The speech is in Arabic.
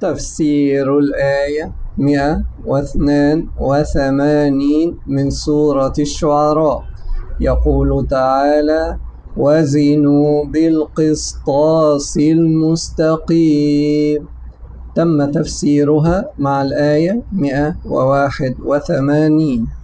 تفسير الآية 182 من سورة الشعراء. يقول تعالى: وزنوا بالقسطاس المستقيم. تم تفسيرها مع الآية 181.